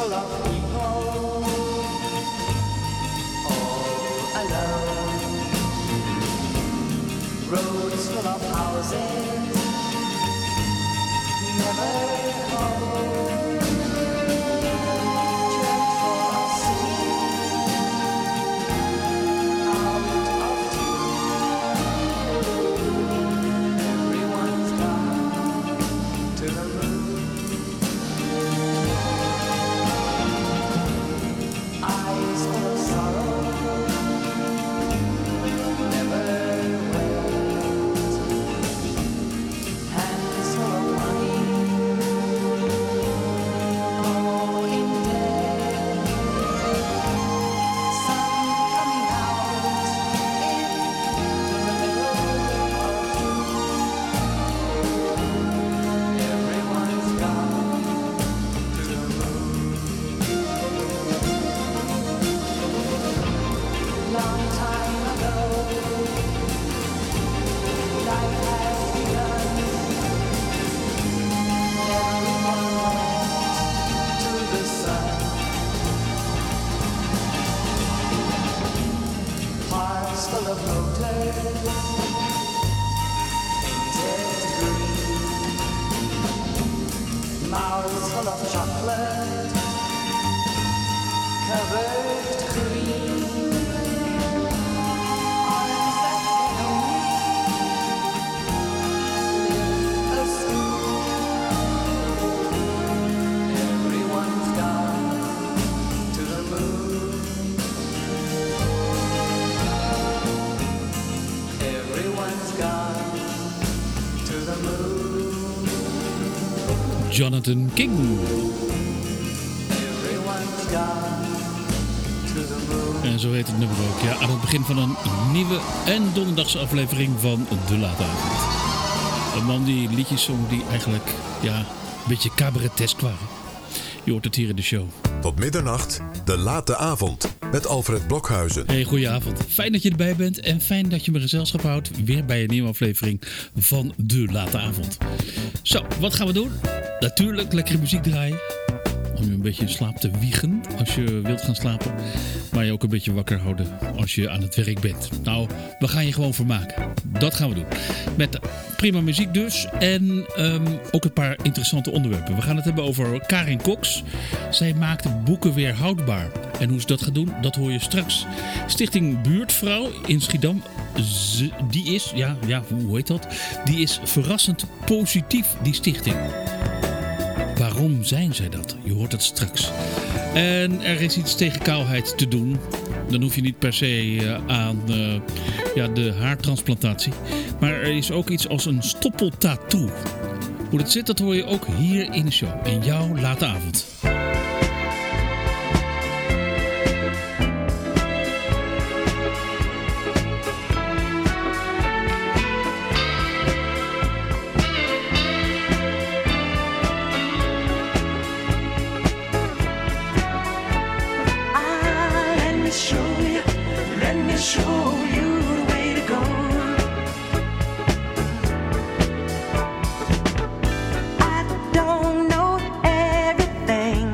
full of people, all alone. Roads full of houses, never home. Church full of singing, out of tune. Everyone's gone to the moon. Eyes full of sorrow, never wet. Hands full of money, all in debt. Sun coming out in the middle of June. Everyone's gone to the moon. Long time ago, life has begun. Everyone went to the sun. Hearts full of motors, painted green. Mouths full of chocolate, covered cream. Arms that can only lift a spoon. Everyone's gone to the moon. Everyone's gone to the moon. Jonathan King. Everyone's gone to the moon. En zo heet het nummer ook. Ja, aan het begin van een nieuwe en donderdagse aflevering van De Late Avond. Een man die liedjes zong die eigenlijk een beetje cabaretesk waren. Je hoort het hier in de show. Tot middernacht, De Late Avond, met Alfred Blokhuizen. Hey, goedenavond. Fijn dat je erbij bent en fijn dat je me gezelschap houdt. Weer bij een nieuwe aflevering van De Late Avond. Zo, wat gaan we doen? Natuurlijk lekkere muziek draaien. Om je een beetje in slaap te wiegen als je wilt gaan slapen. Maar je ook een beetje wakker houden als je aan het werk bent. Nou, we gaan je gewoon vermaken. Dat gaan we doen. Met prima muziek dus. En ook een paar interessante onderwerpen. We gaan het hebben over Karin Cox. Zij maakt boeken weer houdbaar. En hoe ze dat gaat doen, dat hoor je straks. Stichting Buurtvrouw in Schiedam. Die is, hoe heet dat? Die is verrassend positief, die stichting. Waarom zijn zij dat? Je hoort het straks. En er is iets tegen kaalheid te doen. Dan hoef je niet per se aan de haartransplantatie. Maar er is ook iets als een stoppeltattoo. Hoe dat zit, dat hoor je ook hier in de show. In jouw late avond. Show you the way to go. I don't know everything.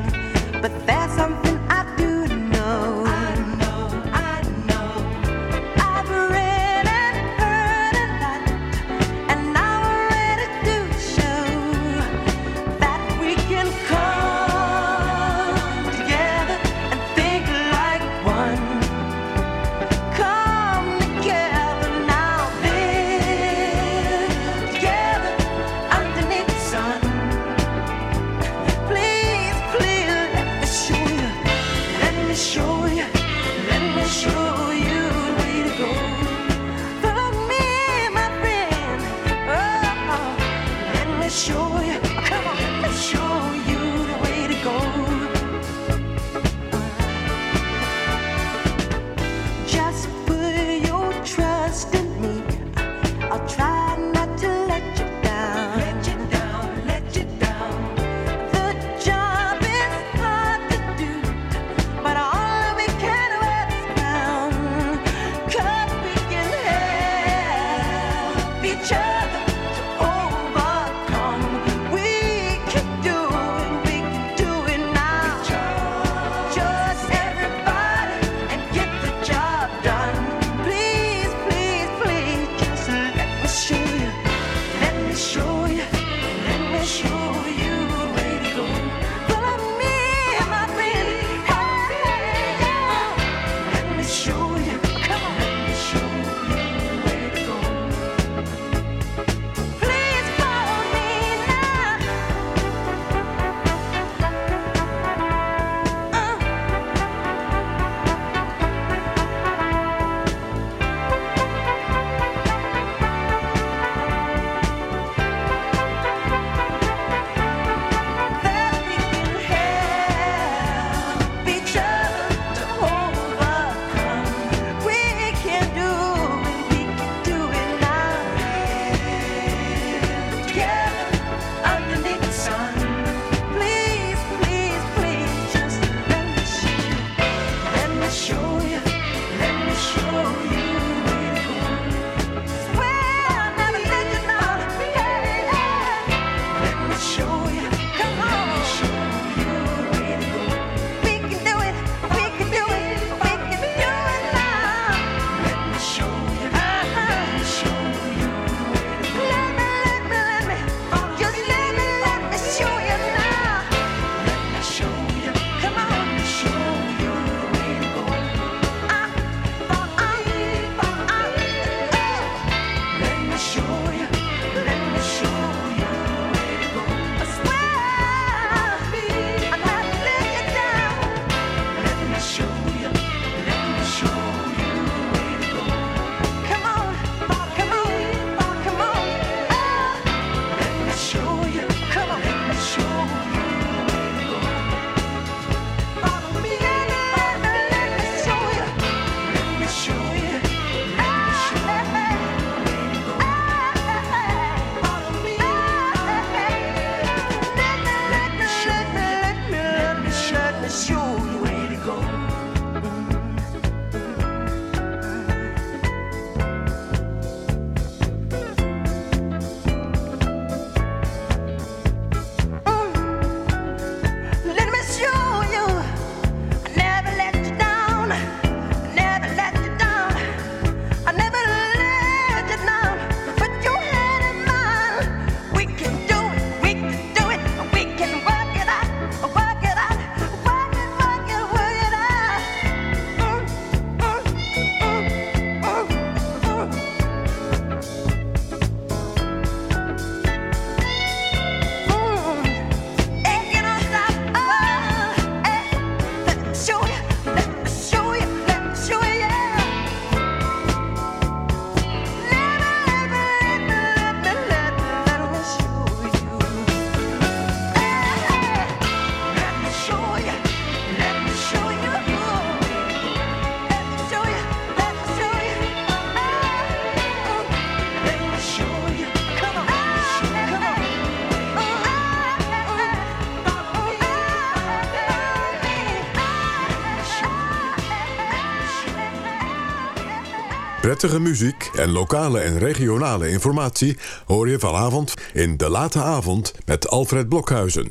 Prettige muziek en lokale en regionale informatie hoor je vanavond in De Late Avond met Alfred Blokhuizen.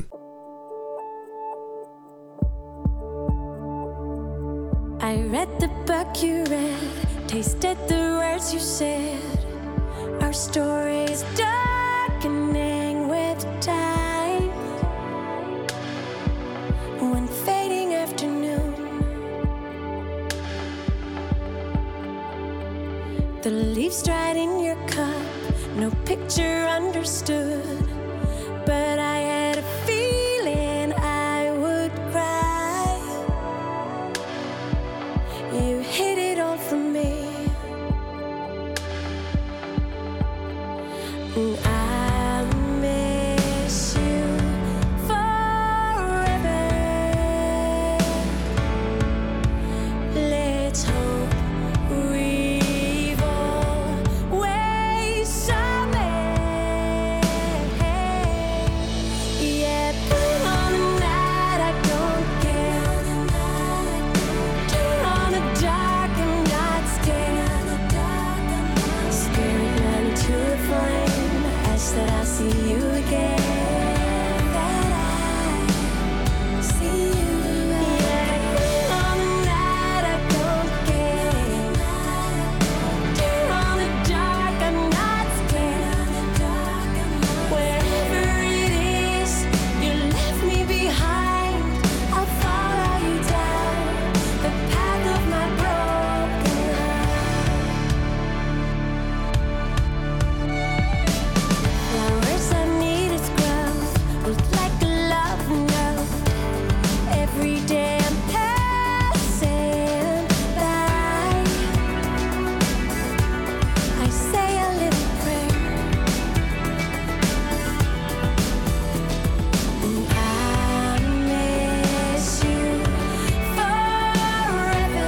I read the book you read, tasted the words you said. Our story's darkening with time. One fading afternoon, the leaves dried in your cup, no picture understood. But I had a feeling I would cry. You hid it all from me, and I miss you forever. Let's hope we've always someday. Yeah, put on the night, I don't care. Turn on the dark, I'm not scared. Spirit man to a flame, ask that I see you again. That I see you again. Put on the night, I don't care. Turn on the dark, I'm not scared. Wherever it is, you left me behind. I'll follow you down the path of my broken heart. Flowers I need is growth, look like a love note. Every day I'm passing by. I say a little prayer, and I miss you forever.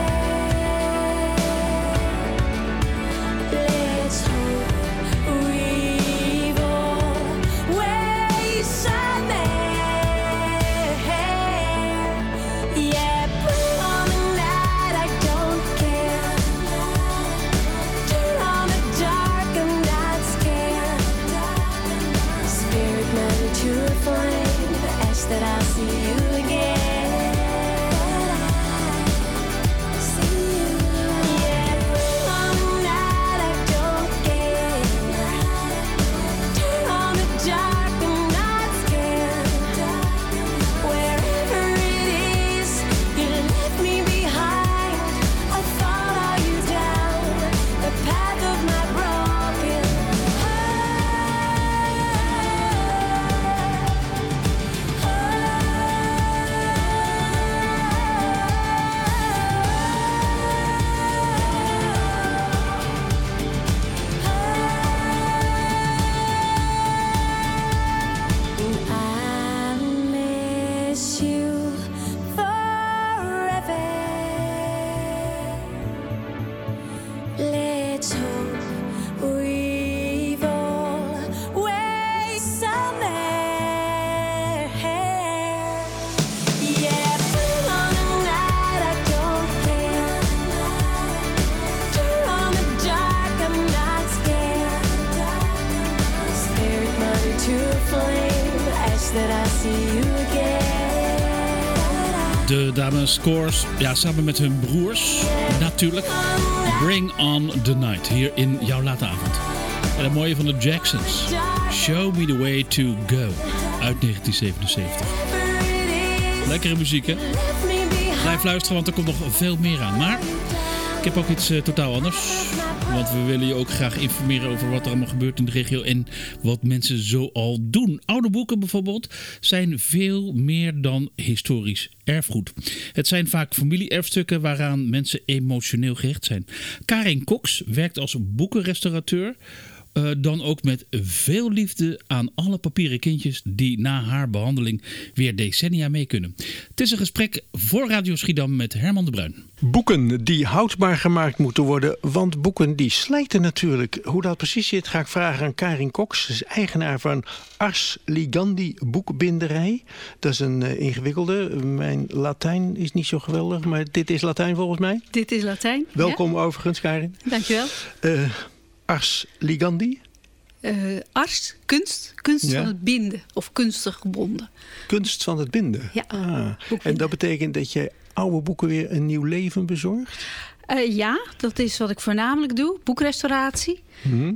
Let's hope we've always someday. Yeah, put on the night, I don't care. Turn on the dark, I'm not scared. Spirit man to a flame, ask that I'll see you again. See you. Yeah, put on the night, I don't care. Turn on the dark, I'm not scared. Wherever it is, you left me behind. I'll follow you down the path of my broken I miss you forever. Let's hope we've always somewhere. Yeah, put on the night, I don't care. Turn on the dark, I'm not scared. Spirit mother to a flame, ask that I see you again. De dames Scores, ja, samen met hun broers, natuurlijk. Bring on the night, hier in jouw late avond. En het mooie van de Jacksons, Show Me the Way to Go, uit 1977. Lekkere muziek, hè? Blijf luisteren, want er komt nog veel meer aan. Maar ik heb ook iets totaal anders. Want we willen je ook graag informeren over wat er allemaal gebeurt in de regio en wat mensen zo al doen. Oude boeken bijvoorbeeld zijn veel meer dan historisch erfgoed. Het zijn vaak familie-erfstukken waaraan mensen emotioneel gehecht zijn. Karin Cox werkt als boekenrestaurateur dan ook met veel liefde aan alle papieren kindjes die na haar behandeling weer decennia mee kunnen. Het is een gesprek voor Radio Schiedam met Herman de Bruin. Boeken die houdbaar gemaakt moeten worden, want boeken die slijten natuurlijk. Hoe dat precies zit ga ik vragen aan Karin Cox. Ze is eigenaar van Ars Ligandi boekbinderij. Dat is een ingewikkelde. Mijn Latijn is niet zo geweldig, maar dit is Latijn volgens mij. Dit is Latijn. Welkom overigens, Karin. Dankjewel. Ars Ligandi. Ars, kunst van het binden of kunstig gebonden. Kunst van het binden. Ja. En dat betekent dat je oude boeken weer een nieuw leven bezorgt? Ja, dat is wat ik voornamelijk doe. Boekrestauratie.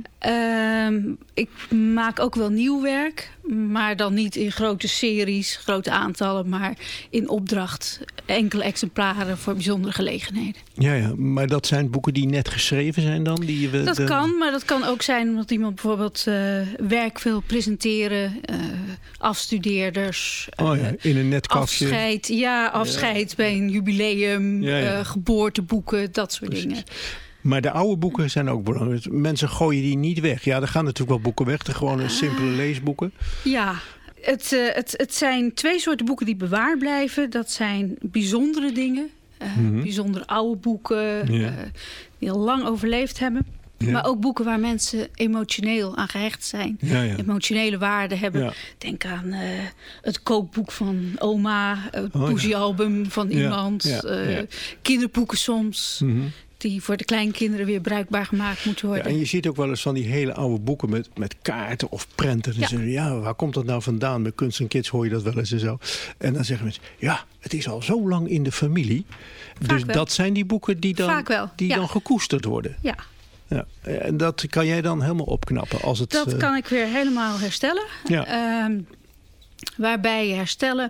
Ik maak ook wel nieuw werk. Maar dan niet in grote series, grote aantallen. Maar in opdracht enkele exemplaren voor bijzondere gelegenheden. Ja, maar dat zijn boeken die net geschreven zijn dan? Dat kan, maar dat kan ook zijn omdat iemand bijvoorbeeld werk wil presenteren. Afstudeerders. In een net kastje. Afscheid bij een jubileum. Geboorteboeken, dat soort dingen. Maar de oude boeken zijn ook belangrijk. Mensen gooien die niet weg. Ja, er gaan natuurlijk wel boeken weg. De gewone simpele leesboeken. Ja, het zijn 2 soorten boeken die bewaard blijven. Dat zijn bijzondere dingen. Bijzondere oude boeken. Die al lang overleefd hebben. Ja. Maar ook boeken waar mensen emotioneel aan gehecht zijn. Emotionele waarde hebben. Denk aan het kookboek van oma. Het poesiealbum van iemand. Kinderboeken soms. Die voor de kleinkinderen weer bruikbaar gemaakt moeten worden. Ja, en je ziet ook wel eens van die hele oude boeken met kaarten of prenten. Dan zeggen ze, waar komt dat nou vandaan? Met Kunst en Kids hoor je dat wel eens en zo. En dan zeggen mensen, het is al zo lang in de familie. Dus dat zijn die boeken die dan gekoesterd worden. Ja. En dat kan jij dan helemaal opknappen? Dat kan ik weer helemaal herstellen. Ja. Waarbij herstellen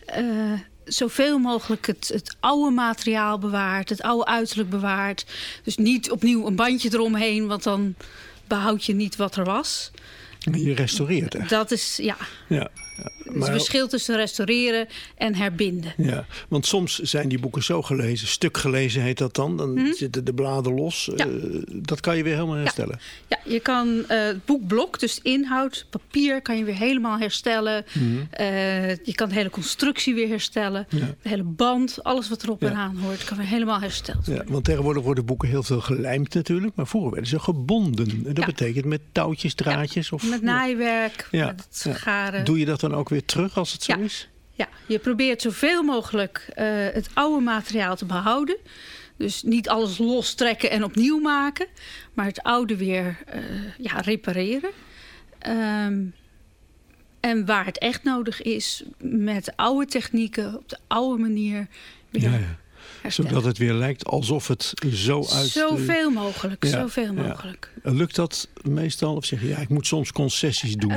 zoveel mogelijk het oude materiaal bewaart. Het oude uiterlijk bewaart. Dus niet opnieuw een bandje eromheen. Want dan behoud je niet wat er was. Je restaureert echt. Dat is, Het is een verschil tussen restaureren en herbinden. Ja, want soms zijn die boeken zo gelezen, stuk gelezen heet dat dan. Dan zitten de bladen los. Ja. Dat kan je weer helemaal herstellen. Ja, je kan het boekblok, dus inhoud, papier, kan je weer helemaal herstellen. Je kan de hele constructie weer herstellen. Ja. De hele band, alles wat erop en aan hoort, kan weer helemaal hersteld worden. Ja, want tegenwoordig worden boeken heel veel gelijmd natuurlijk. Maar vroeger werden ze gebonden. Dat betekent met touwtjes, draadjes. Ja, met naaiwerk, met het garen. Doe je dat dan ook weer terug als het zo is? Ja, je probeert zoveel mogelijk het oude materiaal te behouden. Dus niet alles lostrekken en opnieuw maken. Maar het oude weer repareren. En waar het echt nodig is, met oude technieken, op de oude manier weer herstellen. Zodat het weer lijkt alsof het zo uit... Zoveel mogelijk, zoveel mogelijk. Lukt dat meestal? Of zeg je, ik moet soms concessies doen?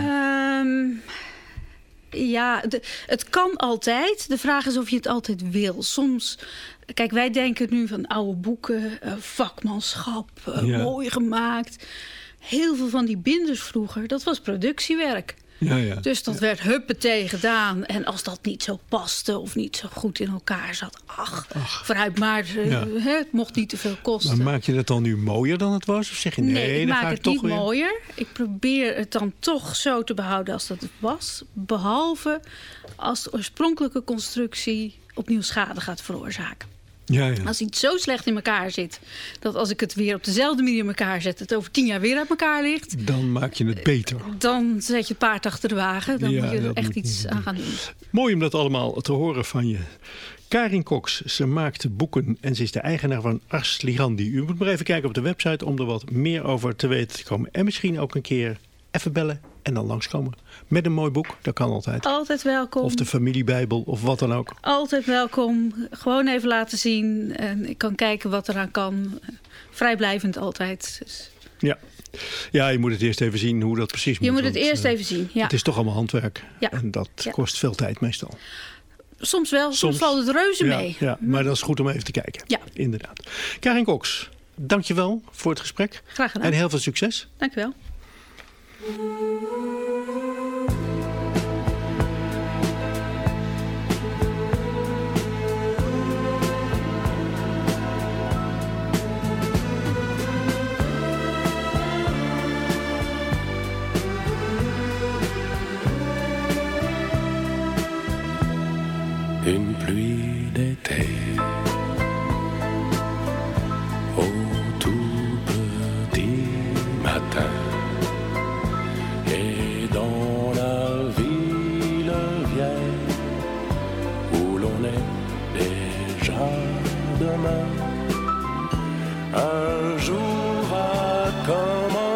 Het kan altijd. De vraag is of je het altijd wil. Soms, kijk, wij denken nu van oude boeken, vakmanschap, mooi gemaakt. Heel veel van die binders vroeger, dat was productiewerk. Dus dat werd huppatee gedaan. En als dat niet zo paste of niet zo goed in elkaar zat... vooruit maar, het mocht niet te veel kosten. Maar maak je het dan nu mooier dan het was? Of zeg je nee, ik dan maak ga het ik toch niet weer... mooier. Ik probeer het dan toch zo te behouden als dat het was. Behalve als de oorspronkelijke constructie opnieuw schade gaat veroorzaken. Als iets zo slecht in elkaar zit, dat als ik het weer op dezelfde manier in elkaar zet, het over 10 jaar weer uit elkaar ligt. Dan maak je het beter. Dan zet je het paard achter de wagen. Dan moet je er echt iets aan gaan doen. Mooi om dat allemaal te horen van je. Karin Cox, ze maakt boeken en ze is de eigenaar van Ars Ligandi. U moet maar even kijken op de website om er wat meer over te weten te komen. En misschien ook een keer even bellen en dan langskomen. Met een mooi boek, dat kan altijd. Altijd welkom. Of de familiebijbel of wat dan ook. Altijd welkom. Gewoon even laten zien. En ik kan kijken wat eraan kan. Vrijblijvend altijd. Dus. Ja, je moet het eerst even zien hoe dat precies moet. Je moet het eerst even zien, Het is toch allemaal handwerk. Ja. En dat kost veel tijd meestal. Soms wel, soms valt het reuze mee. Ja, maar dat is goed om even te kijken. Ja. Inderdaad. Karin Cox, dankjewel voor het gesprek. Graag gedaan. En heel veel succes. Dankjewel.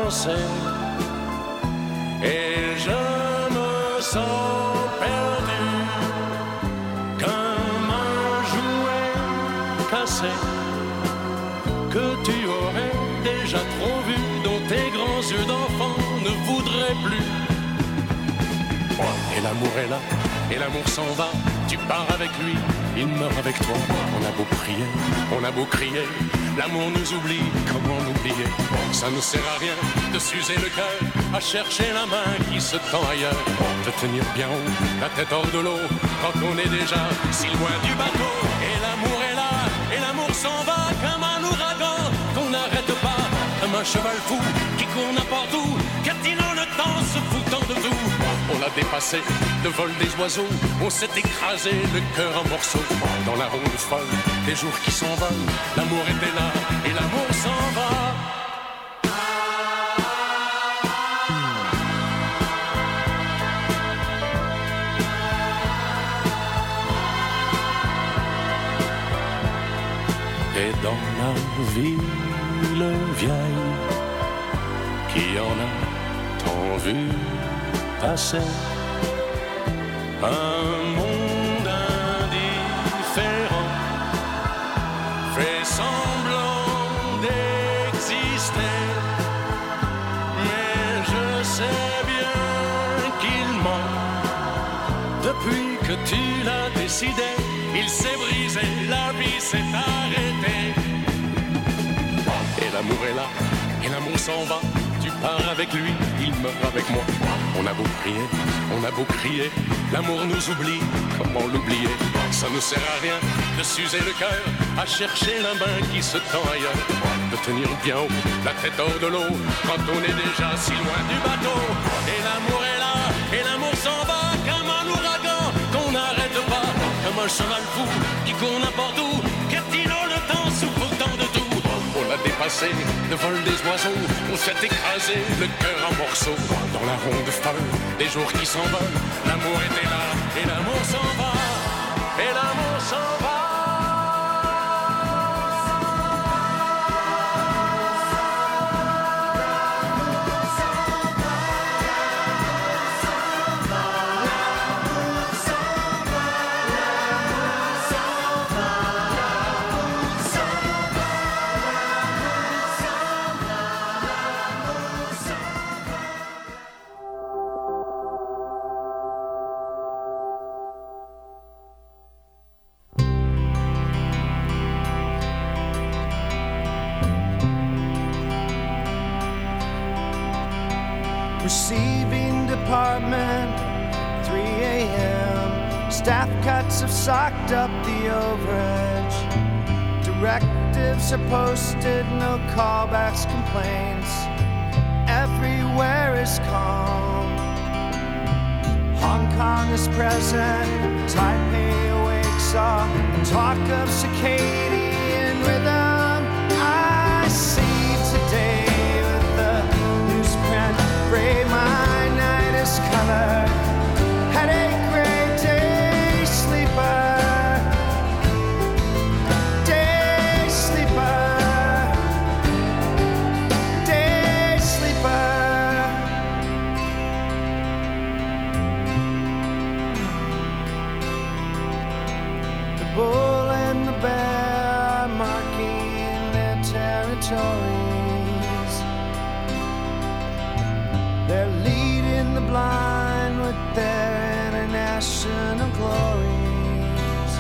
danser. Et je me sens perdu comme un jouet cassé que tu aurais déjà trop vu, dont tes grands yeux d'enfant ne voudraient plus. Et l'amour est là, et l'amour s'en va. Tu pars avec lui, il meurt avec toi. On a beau prier, on a beau crier, l'amour nous oublie, comment l'oublier? Ça ne sert à rien de s'user le cœur à chercher la main qui se tend ailleurs. De tenir bien haut, la tête hors de l'eau, quand on est déjà si loin du bateau. Et l'amour est là, et l'amour s'en va comme un ouragan qu'on n'arrête pas, comme un cheval fou qui court n'importe où, quêtinant le temps, se foutant de tout. On l'a dépassé, le vol des oiseaux, on s'est écrasé le cœur en morceaux. Dans la ronde folle, des jours qui s'envolent, l'amour était là et l'amour s'en va. Et dans la ville vieille, qui en a tant vu passer, un monde indifférent fait semblant d'exister, mais je sais bien qu'il ment. Depuis que tu l'as décidé, il s'est brisé, la vie s'est arrêtée. Et l'amour est là, et l'amour s'en va. Tu pars avec lui, il meurt avec moi. On a beau prier, on a beau crier, l'amour nous oublie, comment l'oublier? Ça ne sert à rien de s'user le cœur à chercher la main qui se tend ailleurs. De tenir bien haut, la tête hors de l'eau, quand on est déjà si loin du bateau. Et l'amour est là, et l'amour s'en va comme un ouragan qu'on n'arrête pas, comme un cheval fou qui court n'importe où, quêtinant le temps, souffrant de tout. On l'a dépassé, le vol des oiseaux, on s'est écrasé, le cœur en morceaux. Dans la ronde folle, des jours qui s'envolent, l'amour était là, et l'amour s'en va, et l'amour s'en va. Receiving department, 3 a.m. Staff cuts have socked up the overage. Directives are posted, no callbacks, complaints. Everywhere is calm. Hong Kong is present, Taipei awakes all talk of circadian rhythm. I see today with the newsprint. Gray, my night is color. Headache, gray, day sleeper. Day sleeper. Day sleeper. The bull and the bear are marking their territory. They're leading the blind with their international glories.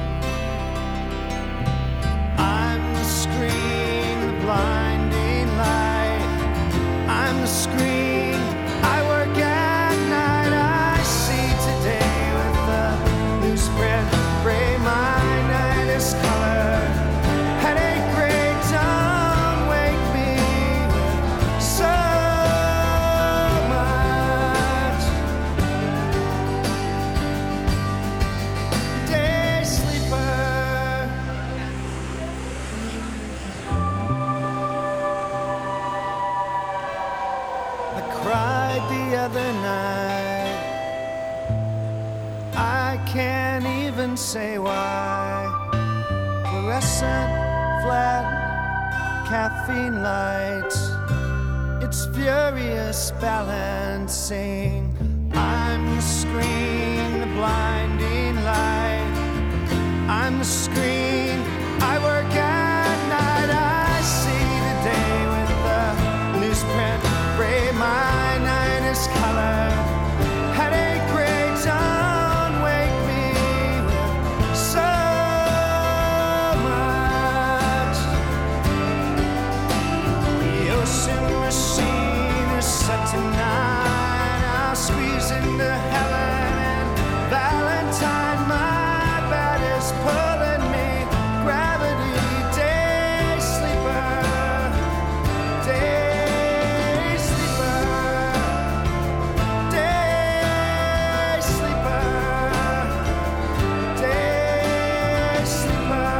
I'm the screen, the blinding light. I'm the screen, I work at night. I see today with the newsprint. Gray, my night is color. Headache, gray, don't wake me so. The other night, I can't even say why. Fluorescent, flat, caffeine lights. its furious balancing. I'm the screen, the blinding light. I'm the screen, I work at night. I see the day with the newsprint gray. My night is colored. Headache gray, don't wake me with so much. The ocean machine is set tonight. I'll squeeze into Helen and Valentine. My bed is pulling me. Gravity, day sleeper, day sleeper, day sleeper, day sleeper,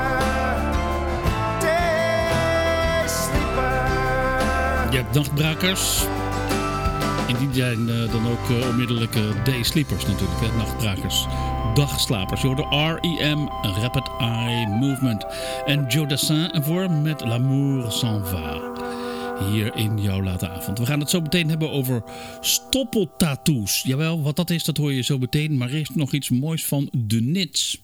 day sleeper. Je hebt nachtbrakers. En die zijn dan ook onmiddellijk day sleepers natuurlijk, hè? Nachtbrakers. Dagslapers. Je hoorde R.E.M. Rapid Eye Movement. En Joe Dassin voor met L'amour s'en va. Hier in jouw late avond. We gaan het zo meteen hebben over stoppeltattoos. Jawel, wat dat is, dat hoor je zo meteen. Maar eerst nog iets moois van de Nits.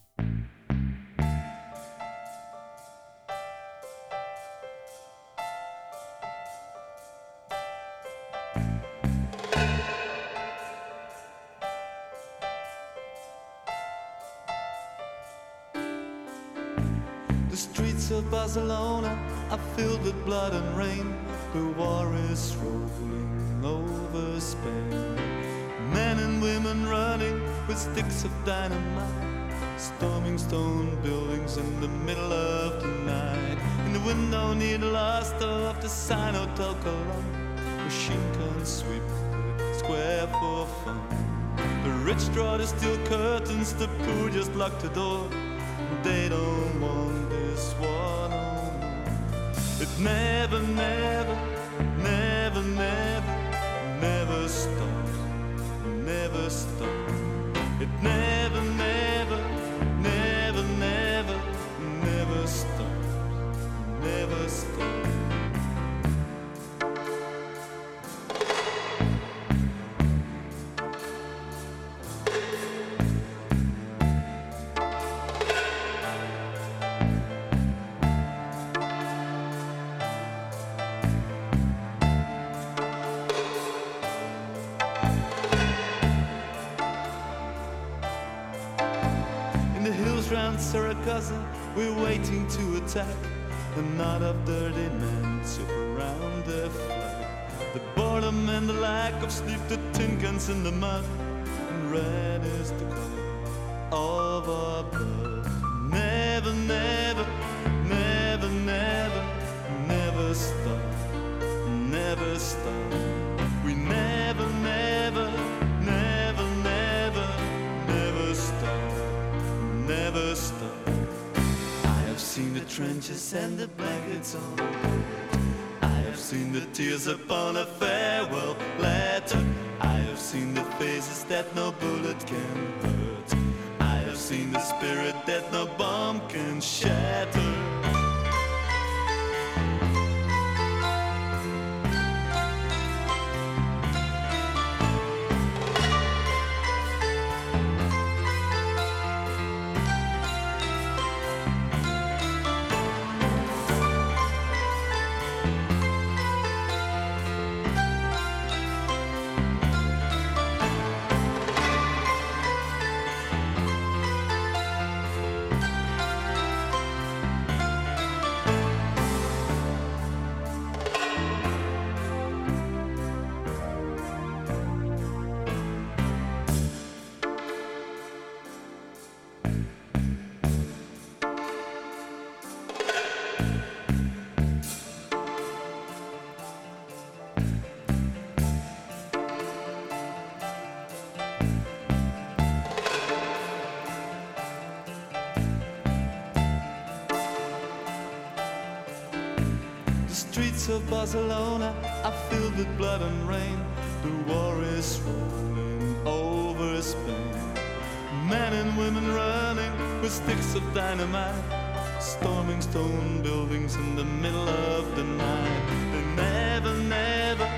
The streets of Barcelona are filled with blood and rain. The war is rolling over Spain. Men and women running with sticks of dynamite, storming stone buildings in the middle of the night. In the window near the last of the sign Hotel Colón, machine guns sweep the square for fun. The rich draw the steel curtains, the poor just lock the door. They don't want this war no more. It never, never, never, never, never stops, never stops. It never, never, never, never, never stops, never stops. Saragossa, we're waiting to attack. A knot of dirty men surround their flag. The boredom and the lack of sleep, the tin cans in the mud, and red is the color of our blood. Never, never, never, never, never stop, never stop. We never, never, never, never, never stop, never stop. I have seen the trenches and the blankets on the boat. I have seen the tears upon a farewell letter. I have seen the faces that no bullet can hurt. I have seen the spirit that no bomb can shatter. Streets of Barcelona are filled with blood and rain. The war is rolling over Spain. Men and women running with sticks of dynamite, storming stone buildings in the middle of the night. They never, never,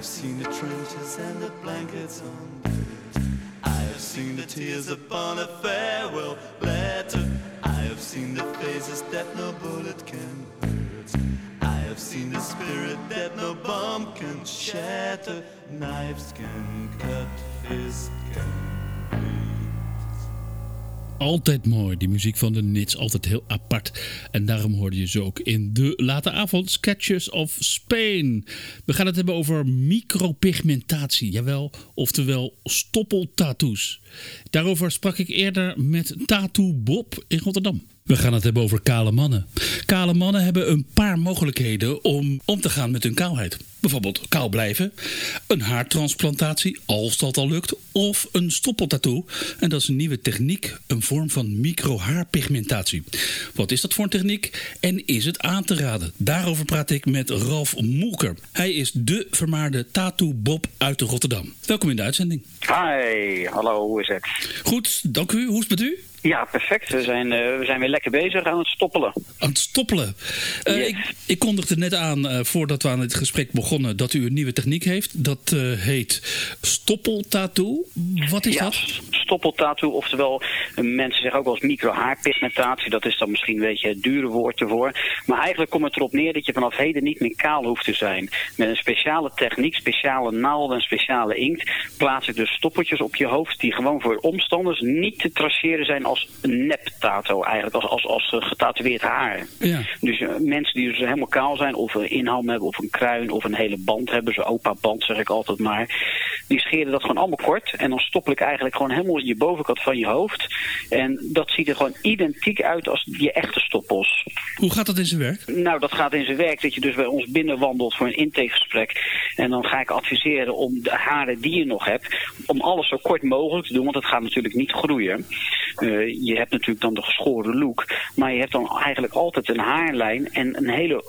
have seen the trenches and the blankets on beds. I have seen the tears upon a farewell letter. I have seen the faces that no bullet can hurt. I have seen the spirit that no bomb can shatter. Knives can cut, fists can bleed. Altijd mooi, die muziek van de Nits, altijd heel apart. En daarom hoorde je ze ook in de late avond Sketches of Spain. We gaan het hebben over micropigmentatie, jawel, oftewel stoppeltattoos. Daarover sprak ik eerder met Tattoo Bob in Rotterdam. We gaan het hebben over kale mannen. Kale mannen hebben een paar mogelijkheden om te gaan met hun kaalheid. Bijvoorbeeld kaal blijven, een haartransplantatie, als dat al lukt, of een stoppeltattoo. En dat is een nieuwe techniek, een vorm van microhaarpigmentatie. Wat is dat voor een techniek en is het aan te raden? Daarover praat ik met Ralf Moelker. Hij is de vermaarde Tattoo Bob uit Rotterdam. Welkom in de uitzending. Hi, hallo, hoe is het? Goed, dank u. Hoe is het met u? Ja, perfect. We zijn weer lekker bezig aan het stoppelen. Aan het stoppelen. Yes. Ik kondigde net aan, voordat we aan het gesprek begonnen, dat u een nieuwe techniek heeft. Dat heet stoppeltattoo. Wat is dat? Stoppeltattoo, oftewel mensen zeggen ook wel eens microhaarpigmentatie. Dat is dan misschien een beetje het dure woord ervoor. Maar eigenlijk komt het erop neer dat je vanaf heden niet meer kaal hoeft te zijn. Met een speciale techniek, speciale naalden en speciale inkt plaats ik dus stoppeltjes op je hoofd die gewoon voor omstanders niet te traceren zijn als een nep-tattoo eigenlijk, als getatoeëerd haar. Ja. Dus mensen die dus helemaal kaal zijn of een inham hebben of een kruin of een hele band hebben, zo'n opa-band zeg ik altijd maar, die scheren dat gewoon allemaal kort en dan stoppel ik eigenlijk gewoon helemaal je bovenkant van je hoofd en dat ziet er gewoon identiek uit als je echte stoppels. Hoe gaat dat in zijn werk? Nou, dat gaat in zijn werk dat je dus bij ons binnenwandelt voor een intakegesprek en dan ga ik adviseren om de haren die je nog hebt, om alles zo kort mogelijk te doen, want het gaat natuurlijk niet groeien. Je hebt natuurlijk dan de geschoren look, maar je hebt dan eigenlijk altijd een haarlijn en een hele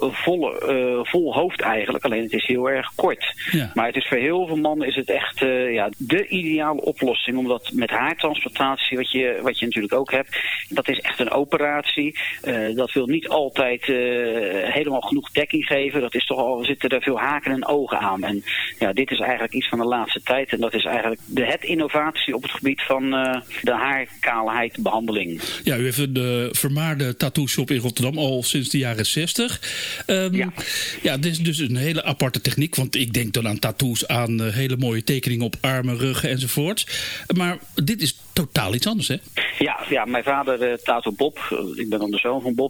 vol hoofd eigenlijk, alleen het is heel erg kort. Ja. Maar het is voor heel veel mannen is het echt de ideale oplossing, omdat met haartransplantatie, wat je natuurlijk ook hebt, dat is echt een operatie. Dat wil niet altijd helemaal genoeg dekking geven, dat is toch al, zitten er veel haken en ogen aan. En ja, dit is eigenlijk iets van de laatste tijd en dat is eigenlijk het innovatie op het gebied van de haarkaalheid behandeling. Ja, u heeft de vermaarde tattoo shop in Rotterdam al sinds de jaren 60. Ja, dit is dus een hele aparte techniek, want ik denk dan aan tattoos, aan hele mooie tekeningen op armen, ruggen enzovoort. Maar dit is totaal iets anders, hè? Ja, mijn vader, Tattoo Bob, ik ben dan de zoon van Bob,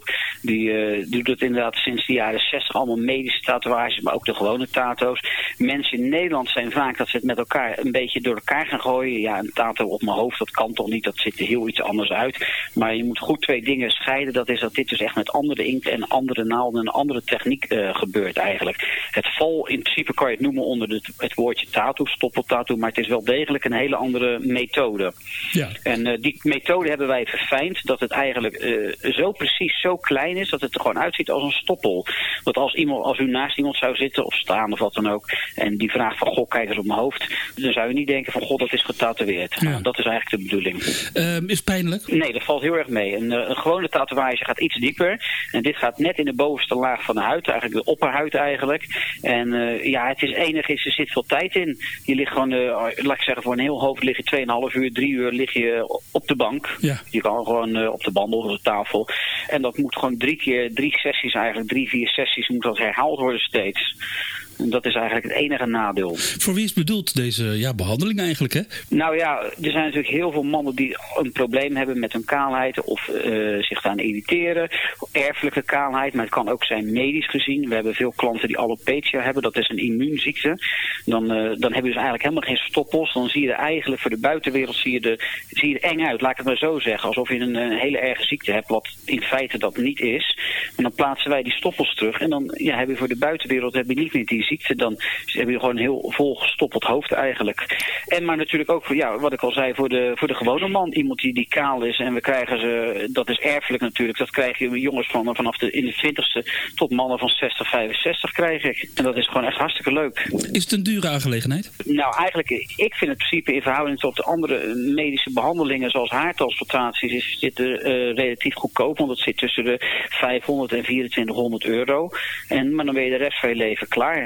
die doet het inderdaad sinds de jaren 60, allemaal medische tatoeages, maar ook de gewone tattoos. Mensen in Nederland zijn vaak dat ze het met elkaar een beetje door elkaar gaan gooien. Ja, een tattoo op mijn hoofd, dat kan toch niet, dat ziet er heel iets anders uit. Maar je moet goed twee dingen scheiden, dat is dat dit dus echt met andere inkt en andere naalden en een andere techniek gebeurt eigenlijk. Het val, in principe kan je het noemen onder het woordje tattoo, stoppeltattoo, maar het is wel degelijk een hele andere methode. Ja. En die methode hebben wij verfijnd dat het eigenlijk zo precies, zo klein is dat het er gewoon uitziet als een stoppel. Want als u naast iemand zou zitten of staan of wat dan ook en die vraagt van goh, kijk eens op mijn hoofd, dan zou je niet denken van goh, dat is getatoeëerd. Ja. Nou, dat is eigenlijk de bedoeling. Is het pijnlijk? Nee, dat valt heel erg mee. Een gewone tatoeage gaat iets dieper en dit gaat net in de bovenste laag van de huid, eigenlijk de opperhuid eigenlijk. En het is enig, er zit veel tijd in. Je ligt gewoon, laat ik zeggen, voor een heel hoofd lig je 2,5 uur, 3 uur lig je op de bank. Ja. Je kan gewoon op de band of op de tafel. En dat moet gewoon 3 sessies eigenlijk, 3-4 sessies moet dat herhaald worden steeds. En dat is eigenlijk het enige nadeel. Voor wie is bedoeld deze behandeling eigenlijk, hè? Nou ja, er zijn natuurlijk heel veel mannen die een probleem hebben met hun kaalheid of zich daaraan irriteren. Erfelijke kaalheid, maar het kan ook zijn medisch gezien. We hebben veel klanten die alopecia hebben, dat is een immuunziekte. Dan hebben ze dus eigenlijk helemaal geen stoppels. Dan zie je er eigenlijk voor de buitenwereld zie je er eng uit, laat ik het maar zo zeggen. Alsof je een hele erge ziekte hebt, wat in feite dat niet is. En dan plaatsen wij die stoppels terug en dan heb je voor de buitenwereld niet meer die ziekte, dan heb je gewoon een heel vol gestoppeld hoofd eigenlijk. En maar natuurlijk ook voor, wat ik al zei, voor de gewone man, iemand die kaal is en we krijgen ze, dat is erfelijk natuurlijk, dat krijg je jongens vanaf in de 20ste tot mannen van 60, 65 krijg ik. En dat is gewoon echt hartstikke leuk. Is het een dure aangelegenheid? Nou, eigenlijk, ik vind het principe in verhouding tot de andere medische behandelingen zoals haartransplantaties is dit relatief goedkoop, want het zit tussen de 500 en 2400 euro. Maar dan ben je de rest van je leven klaar.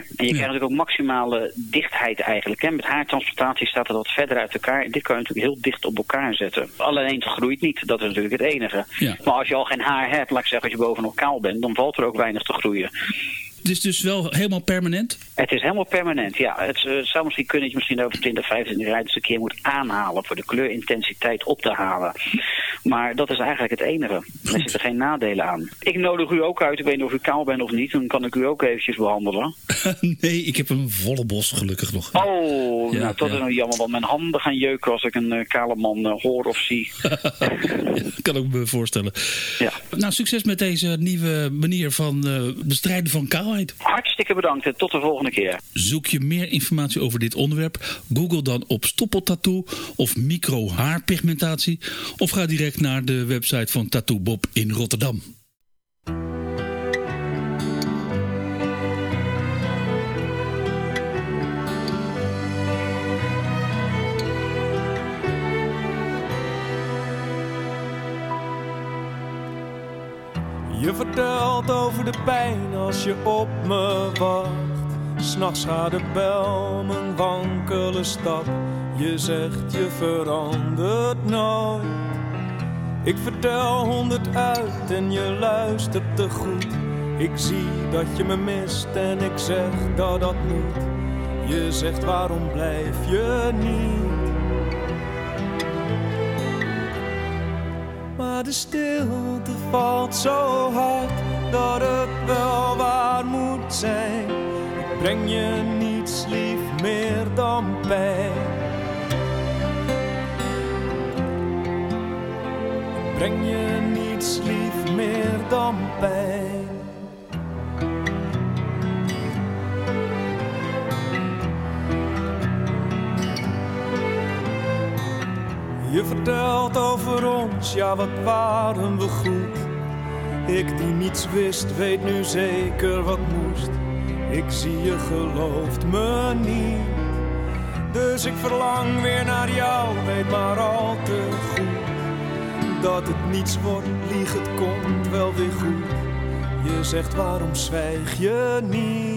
En je krijgt natuurlijk ook maximale dichtheid eigenlijk. Hè. Met haartransplantatie staat het wat verder uit elkaar. Dit kan je natuurlijk heel dicht op elkaar zetten. Alleen het groeit niet, dat is natuurlijk het enige. Ja. Maar als je al geen haar hebt, laat ik zeggen, als je bovenop kaal bent, dan valt er ook weinig te groeien. Het is dus wel helemaal permanent? Het is helemaal permanent, ja. Het zou misschien kunnen dat je misschien over 20, 25 jaar eens een keer moet aanhalen voor de kleurintensiteit op te halen. Maar dat is eigenlijk het enige. Er zitten geen nadelen aan. Ik nodig u ook uit. Ik weet niet of u kaal bent of niet. Dan kan ik u ook eventjes behandelen. Nee, ik heb een volle bos gelukkig nog. Oh, ja, nou dat is nou jammer. Want mijn handen gaan jeuken als ik een kale man hoor of zie. Kan ik me voorstellen. Ja. Nou, succes met deze nieuwe manier van bestrijden van kaalheid. Hartstikke bedankt en tot de volgende keer. Zoek je meer informatie over dit onderwerp? Google dan op stoppeltattoo of micro-haarpigmentatie. Of ga direct naar de website van Tattoo Bob in Rotterdam. Je vertelt over de pijn als je op me wacht. 'S Nachts gaat de bel mijn wankele stap. Je zegt je verandert nooit. Ik vertel 100 uit en je luistert te goed. Ik zie dat je me mist en ik zeg dat dat moet. Je zegt waarom blijf je niet? Maar de stilte valt zo hard dat het wel waar moet zijn. Ik breng je niets lief meer dan pijn. Ik breng je niets lief meer dan pijn. Je vertelt over ons, ja wat waren we goed. Ik die niets wist, weet nu zeker wat moest. Ik zie je gelooft me niet. Dus ik verlang weer naar jou, weet maar al te goed. Dat het niets wordt, lieg het komt wel weer goed. Je zegt waarom zwijg je niet?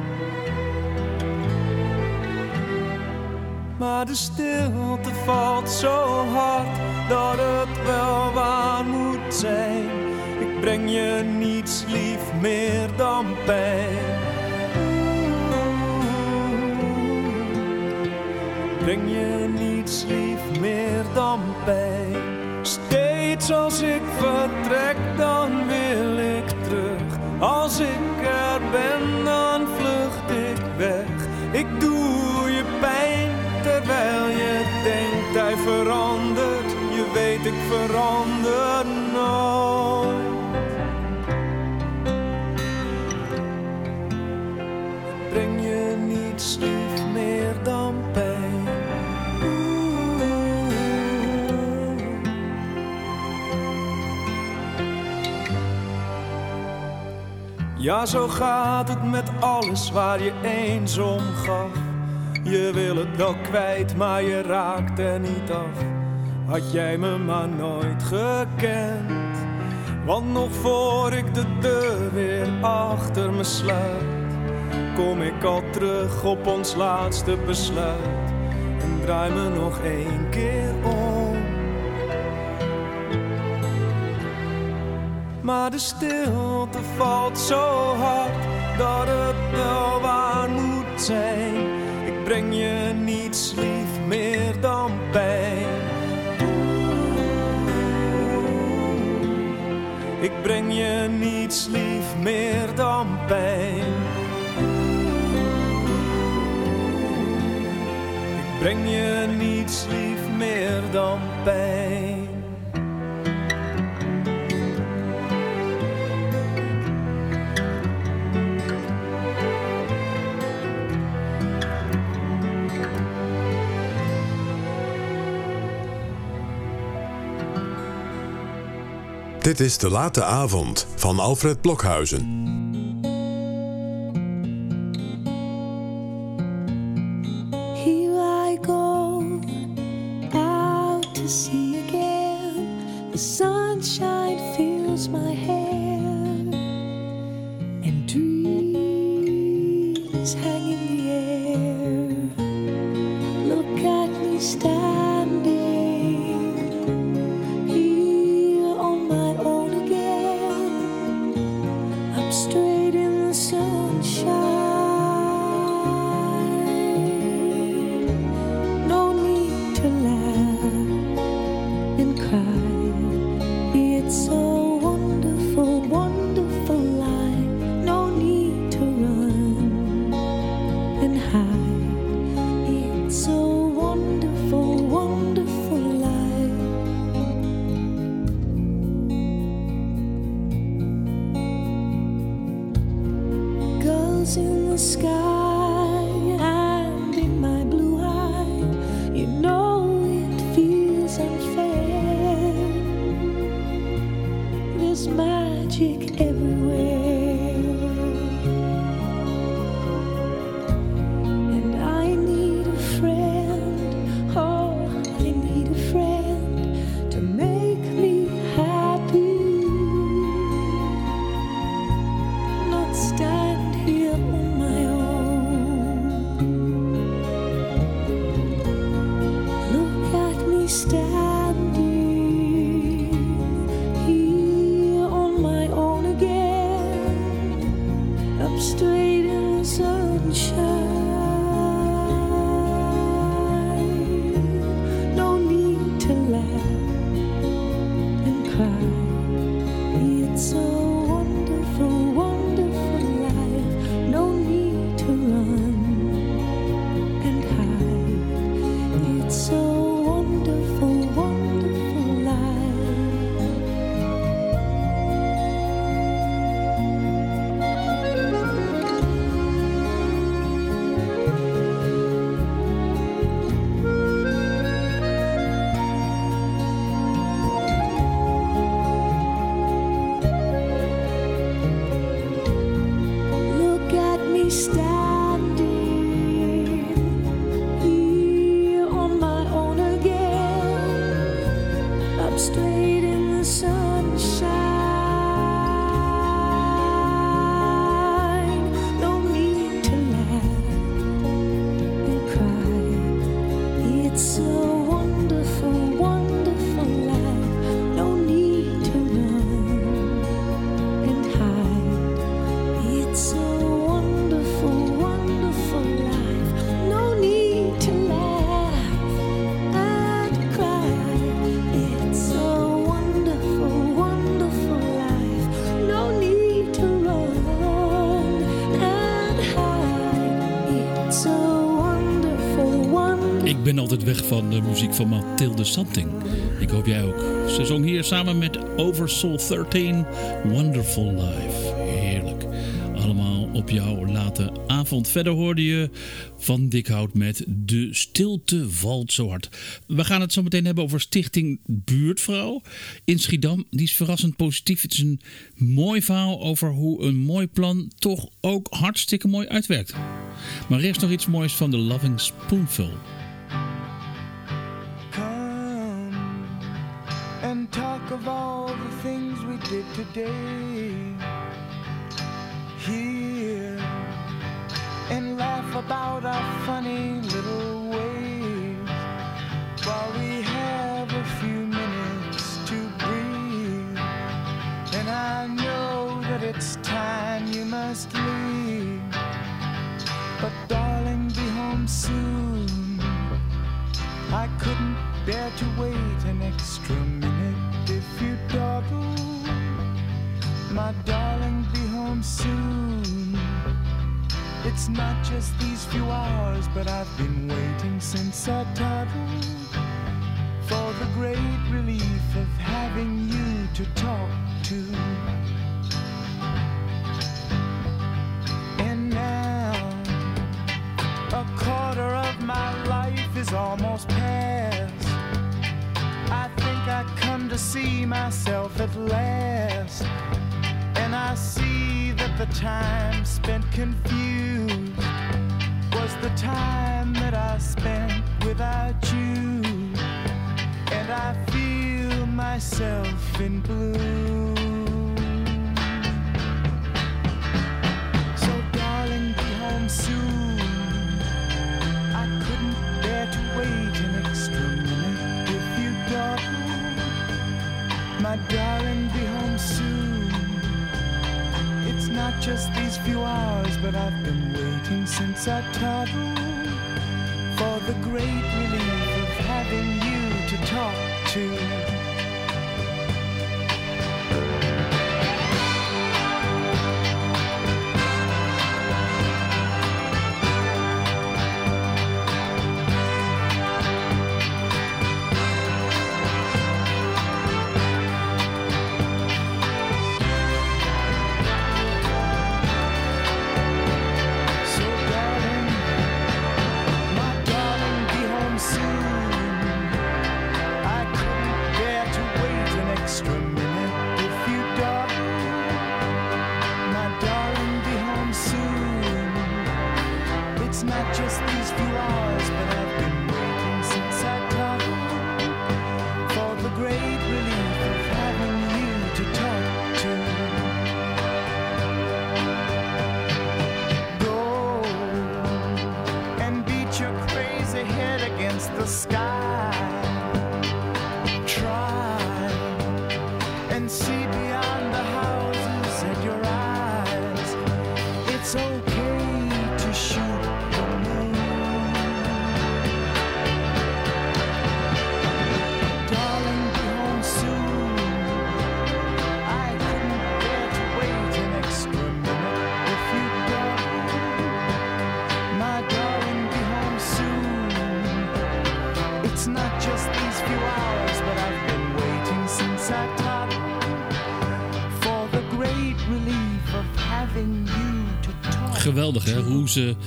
Maar de stilte valt zo hard dat het wel waar moet zijn. Ik breng je niets lief meer dan pijn. Ik breng je niets lief meer dan pijn. Steeds als ik vertrek, dan wil ik terug. Als ik er ben, dan vlucht ik weg. Ik doe je pijn terwijl je denkt hij verandert. Je weet ik verander nooit. Ik breng je niets lief meer dan pijn. Ja, zo gaat het met alles waar je eens om gaf. Je wil het wel kwijt, maar je raakt er niet af. Had jij me maar nooit gekend. Want nog voor ik de deur weer achter me sluit, kom ik al terug op ons laatste besluit. En draai me nog 1 keer om. Maar de stilte valt zo hard dat het wel waar moet zijn. Ik breng je niets lief meer dan pijn. Ik breng je niets lief meer dan pijn. Ik breng je niets lief meer dan pijn. Dit is De Late Avond van Alfred Blokhuizen. Here I go out to sea again. The sunshine fills my hair, and dreams have standing here on my own again. I'm straight in the sunshine. No need to laugh and cry. It's a wonderful, wonderful life. No need to run and hide. It's a wonderful, wonderful life. Gulls in the sky and in my blue eye. You know it feels unfair. There's magic everywhere. And I need a friend, oh, I need a friend to make me happy. Not stand here on my own. Look at me standing here on my own again. Up straight in the sunshine. No need to laugh and cry. It's a wonderful, wonderful life. No need to run and hide. It's a wonderful, wonderful life. Look at me standing here on my own again. Up straight in the sunshine. No need to laugh and cry. It's a wonderful, wonderful life. No need to run and hide. It's a wonderful, wonderful life. No need to laugh and cry. It's a wonderful, wonderful life. No need to run and hide. It's a wonderful, wonderful. Ik ben altijd weg van de muziek van Mathilde Santing. Ik hoop jij ook. Ze zong hier samen met Oversoul 13 Wonderful Life. Heerlijk. Allemaal op jouw late avond. Verder hoorde je Van Dikhout met De Stilte Valt Zo Hard. We gaan het zo meteen hebben over Stichting Buurtvrouw in Schiedam. Die is verrassend positief. Het is een mooi verhaal over hoe een mooi plan toch ook hartstikke mooi uitwerkt. Maar eerst nog iets moois van The Loving Spoonful. Come and talk of all the things we did today. Here and laugh about our funny little ways while we have a few minutes to breathe. And I know that it's time you must leave, but darling, be home soon. I couldn't bear to wait an extra minute if you dawdle. My darling, be home soon. It's not just these few hours, but I've been waiting since I toddled for the great relief of having you to talk to. And now a quarter of my life is almost past. I think I come to see myself at last. And I see that the time spent confused was the time that I spent without you. And I feel myself in blue. So darling, be home soon. I couldn't bear to wait an My darling, be home soon. It's not just these few hours, but I've been waiting since I toddled for the great relief of having you to talk to. Geweldig, hè? Hoe ze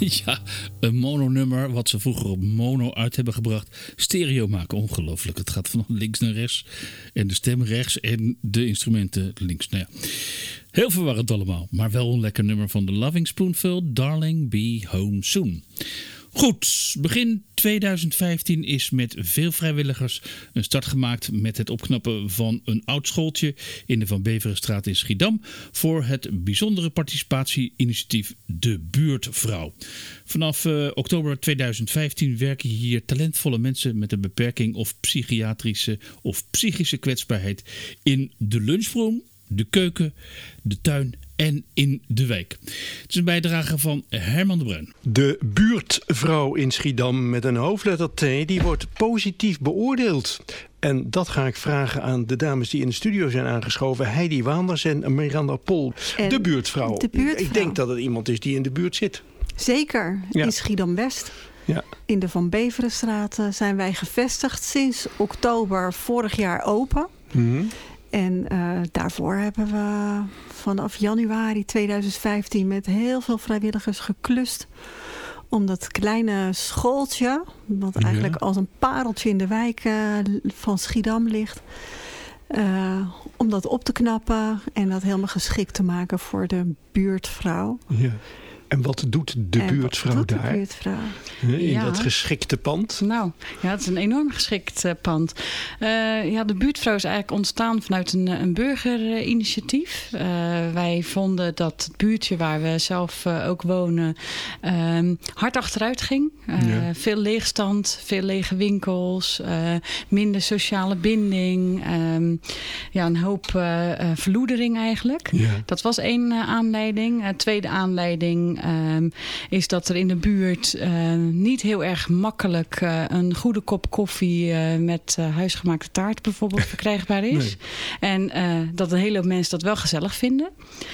een mononummer, wat ze vroeger op mono uit hebben gebracht, stereo maken. Ongelooflijk. Het gaat van links naar rechts. En de stem rechts en de instrumenten links. Nou ja, heel verwarrend allemaal. Maar wel een lekker nummer van The Loving Spoonful. Darling, be home soon. Goed, begin 2015 is met veel vrijwilligers een start gemaakt met het opknappen van een oud schooltje in de Van Beverenstraat in Schiedam voor het bijzondere participatieinitiatief De Buurtvrouw. Vanaf oktober 2015 werken hier talentvolle mensen met een beperking of psychiatrische of psychische kwetsbaarheid in de lunchroom, de keuken, de tuin en in de wijk. Het is een bijdrage van Herman de Bruin. De buurtvrouw in Schiedam met een hoofdletter T, die wordt positief beoordeeld. En dat ga ik vragen aan de dames die in de studio zijn aangeschoven. Heidi Waanders en Miranda Pol. De buurtvrouw. Ik denk dat het iemand is die in de buurt zit. Zeker, in Schiedam-West. Ja. In de Van Beverenstraat zijn wij gevestigd sinds oktober vorig jaar open. Mm-hmm. En daarvoor hebben we vanaf januari 2015 met heel veel vrijwilligers geklust om dat kleine schooltje, wat eigenlijk als een pareltje in de wijk van Schiedam ligt, om dat op te knappen en dat helemaal geschikt te maken voor de buurtvrouw. Ja. En wat doet de buurtvrouw daar? De buurtvrouw? In dat geschikte pand? Nou, ja, het is een enorm geschikt pand. De buurtvrouw is eigenlijk ontstaan vanuit een burgerinitiatief. Wij vonden dat het buurtje waar we zelf ook wonen hard achteruit ging. Veel leegstand, veel lege winkels, minder sociale binding. Een hoop verloedering eigenlijk. Ja. Dat was één aanleiding. Tweede aanleiding is dat er in de buurt niet heel erg makkelijk een goede kop koffie met huisgemaakte taart bijvoorbeeld verkrijgbaar is. Nee. En dat een hele hoop mensen dat wel gezellig vinden.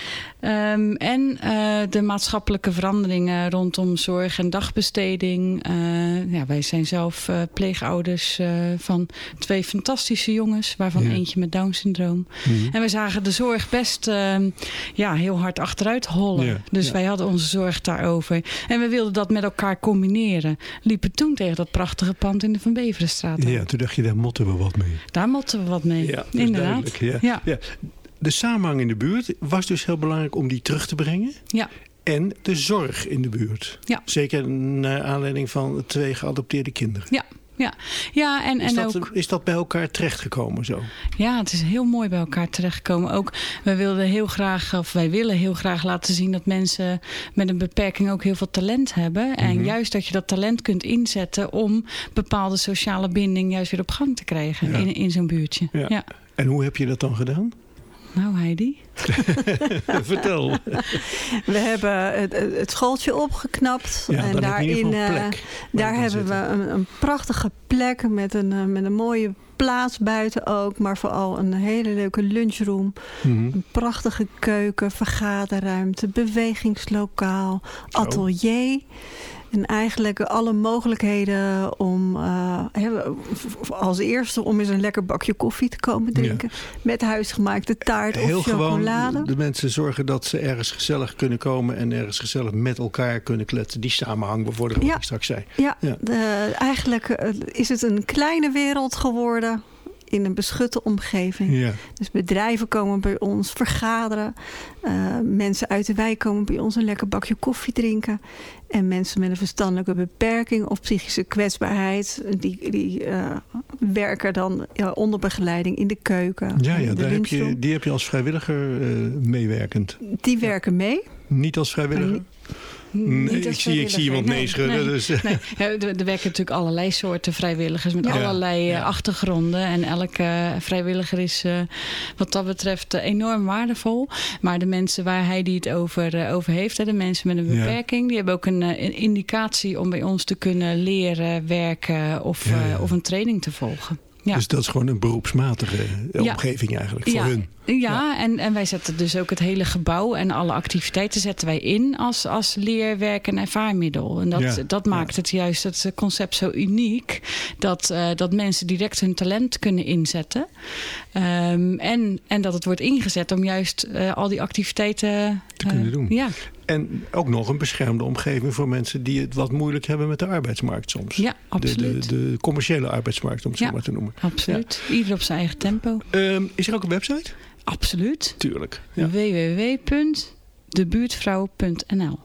En de maatschappelijke veranderingen rondom zorg en dagbesteding. Wij zijn zelf pleegouders van 2 fantastische jongens, waarvan eentje met Down-syndroom. Mm-hmm. En we zagen de zorg best heel hard achteruit hollen. Yeah. Dus wij hadden onze zorg daarover. En we wilden dat met elkaar combineren. Liepen toen tegen dat prachtige pand in de Van Beverenstraat. Ja, toen dacht je, daar motten we wat mee. Daar motten we wat mee, ja, inderdaad. Ja. De samenhang in de buurt was dus heel belangrijk om die terug te brengen. Ja. En de zorg in de buurt. Ja. Zeker naar aanleiding van 2 geadopteerde kinderen. Ja, Is dat bij elkaar terechtgekomen zo? Ja, het is heel mooi bij elkaar terechtgekomen. Ook wij willen heel graag laten zien dat mensen met een beperking ook heel veel talent hebben. En juist dat je dat talent kunt inzetten om bepaalde sociale binding juist weer op gang te krijgen in zo'n buurtje. Ja. En hoe heb je dat dan gedaan? Nou, Heidi. Vertel. We hebben het schooltje opgeknapt. Ja, en dan daarin daar hebben we een prachtige plek met een mooie plaats buiten ook. Maar vooral een hele leuke lunchroom. Een prachtige keuken, vergaderruimte, bewegingslokaal, atelier. En eigenlijk alle mogelijkheden om als eerste om eens een lekker bakje koffie te komen drinken. Ja. Met huisgemaakte taart of chocolade. Gewoon de mensen zorgen dat ze ergens gezellig kunnen komen en ergens gezellig met elkaar kunnen kletsen. Die samenhang bevorderen, wat ik straks zei. Ja. Eigenlijk is het een kleine wereld geworden in een beschutte omgeving. Ja. Dus bedrijven komen bij ons vergaderen. Mensen uit de wijk komen bij ons een lekker bakje koffie drinken. En mensen met een verstandelijke beperking of psychische kwetsbaarheid, die werken dan onder begeleiding in de keuken. Ja, die heb je als vrijwilliger meewerkend. Die werken mee. Niet als vrijwilliger? Nee, ik zie iemand nee schudden. Nee. Dus. Nee. Ja, er werken natuurlijk allerlei soorten vrijwilligers met allerlei achtergronden. En elke vrijwilliger is wat dat betreft enorm waardevol. Maar de mensen waar Heidi het over heeft, de mensen met een beperking, die hebben ook een indicatie om bij ons te kunnen leren, werken of een training te volgen. Ja. Dus dat is gewoon een beroepsmatige omgeving eigenlijk voor hun. Ja, en wij zetten dus ook het hele gebouw en alle activiteiten zetten wij in als leerwerk en ervaarmiddel. En dat maakt het juist het concept zo uniek dat mensen direct hun talent kunnen inzetten. En dat het wordt ingezet om juist al die activiteiten te kunnen doen. Ja. En ook nog een beschermde omgeving voor mensen die het wat moeilijk hebben met de arbeidsmarkt soms. Ja, absoluut. De commerciele arbeidsmarkt, om het zo maar te noemen. Absoluut. Ja. Ieder op zijn eigen tempo. Is er ook een website? Absoluut. Tuurlijk. Ja. www.debuurtvrouw.nl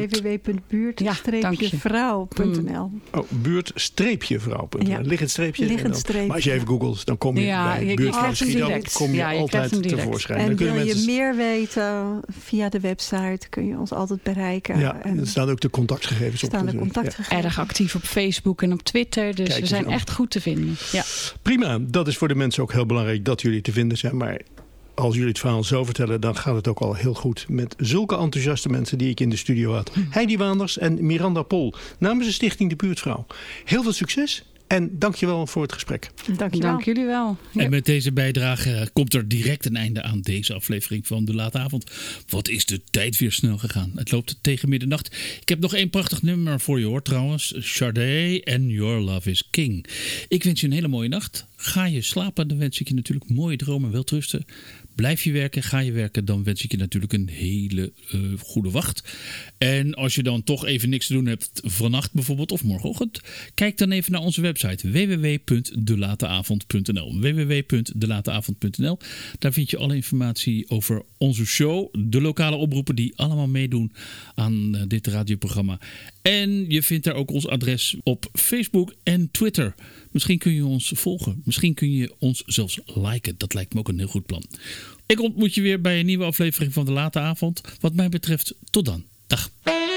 www.buurt-vrouw.nl buurt-vrouw.nl. Ja. Liggend streepje. Maar als je even googelt, dan kom je bij Buurtvrouw Schiedam. Kom je altijd tevoorschijn. En dan wil je meer weten via de website, kun je ons altijd bereiken. Ja, en er staan ook de contactgegevens op. Erg actief op Facebook en op Twitter. Dus we zijn echt goed te vinden. Ja. Prima, dat is voor de mensen ook heel belangrijk dat jullie te vinden zijn. Maar als jullie het verhaal zo vertellen, dan gaat het ook al heel goed met zulke enthousiaste mensen die ik in de studio had. Heidi Waanders en Miranda Pol namens de Stichting De Buurtvrouw. Heel veel succes en dankjewel voor het gesprek. Dank jullie wel. Ja. En met deze bijdrage komt er direct een einde aan deze aflevering van De Late Avond. Wat is de tijd weer snel gegaan. Het loopt tegen middernacht. Ik heb nog één prachtig nummer voor je hoor trouwens. Sade en Your Love is King. Ik wens je een hele mooie nacht. Ga je slapen, dan wens ik je natuurlijk mooie dromen en welterusten. Blijf je werken, ga je werken, dan wens ik je natuurlijk een hele goede wacht. En als je dan toch even niks te doen hebt vannacht bijvoorbeeld of morgenochtend, kijk dan even naar onze website www.delateavond.nl www.delateavond.nl. Daar vind je alle informatie over onze show, de lokale omroepen die allemaal meedoen aan dit radioprogramma. En je vindt daar ook ons adres op Facebook en Twitter. Misschien kun je ons volgen. Misschien kun je ons zelfs liken. Dat lijkt me ook een heel goed plan. Ik ontmoet je weer bij een nieuwe aflevering van De Late Avond. Wat mij betreft, tot dan. Dag.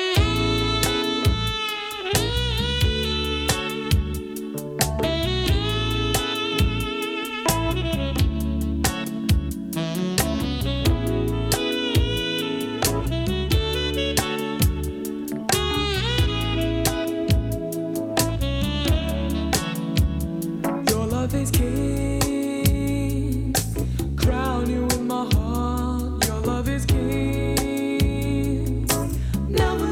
Is king, crown you in my heart. Your love is king. Never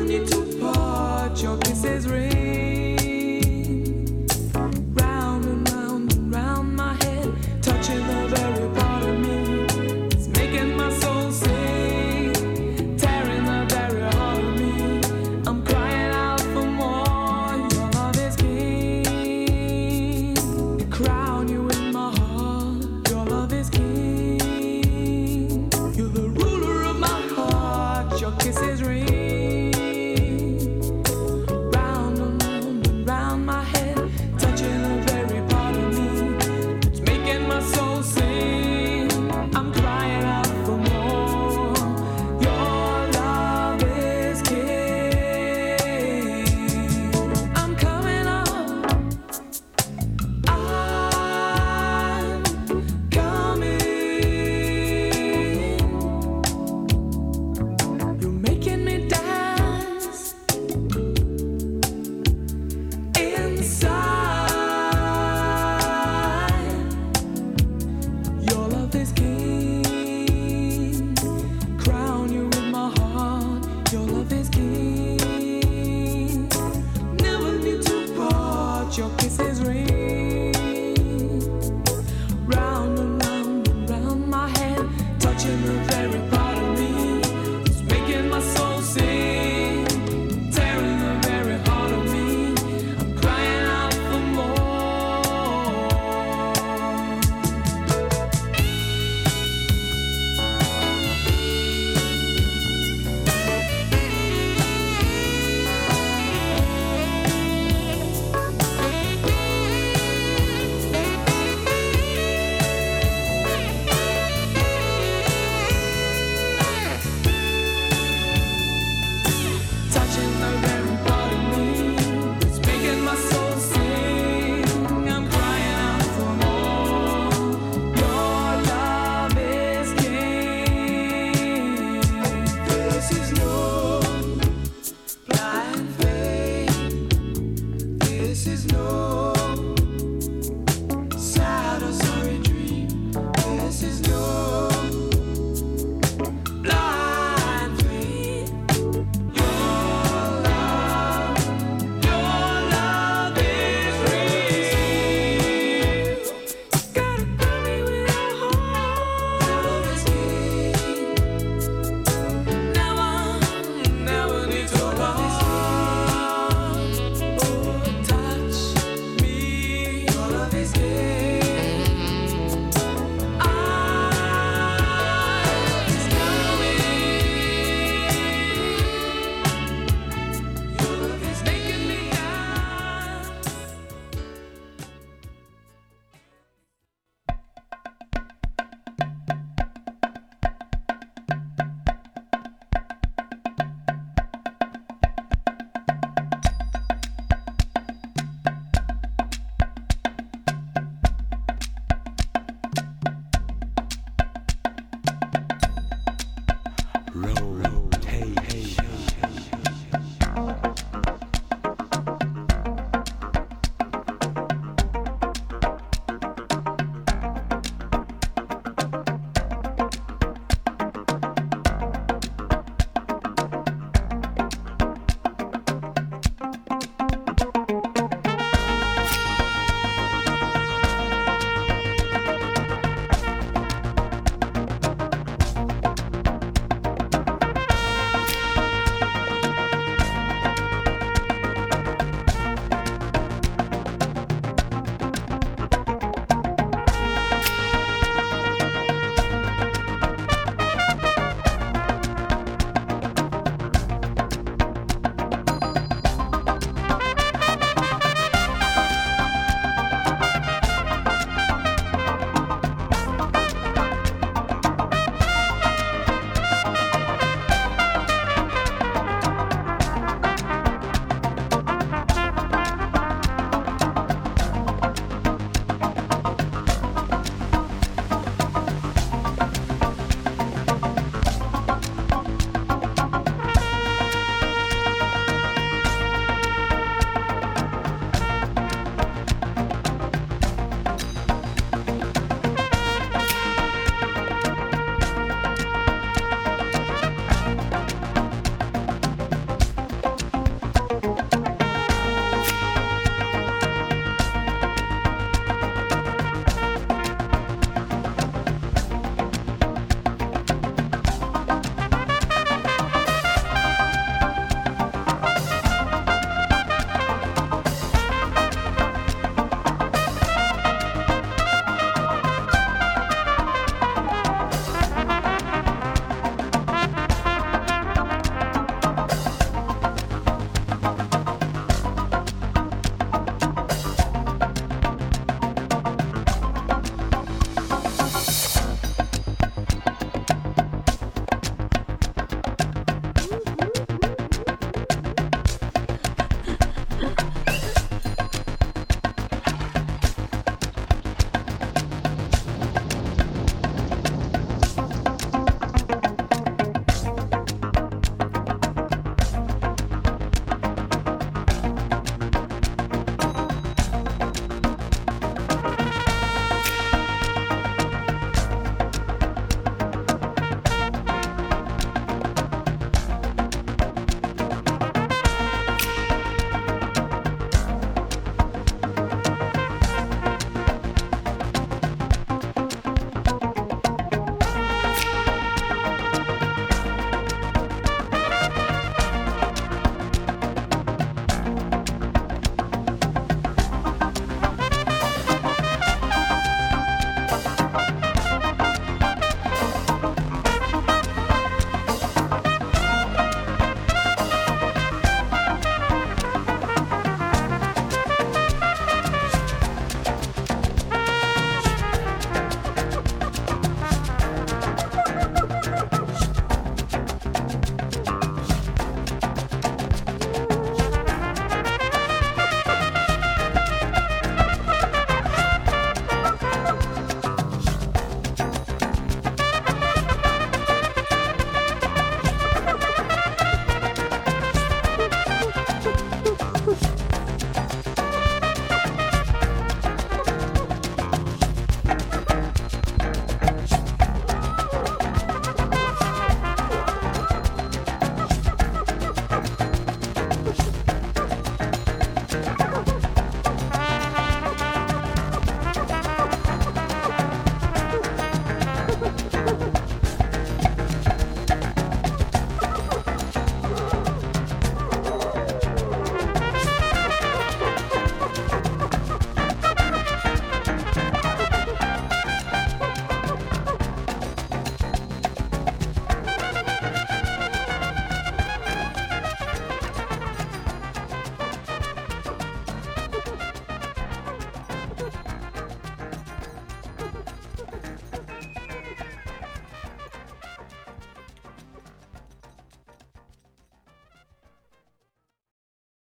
This is no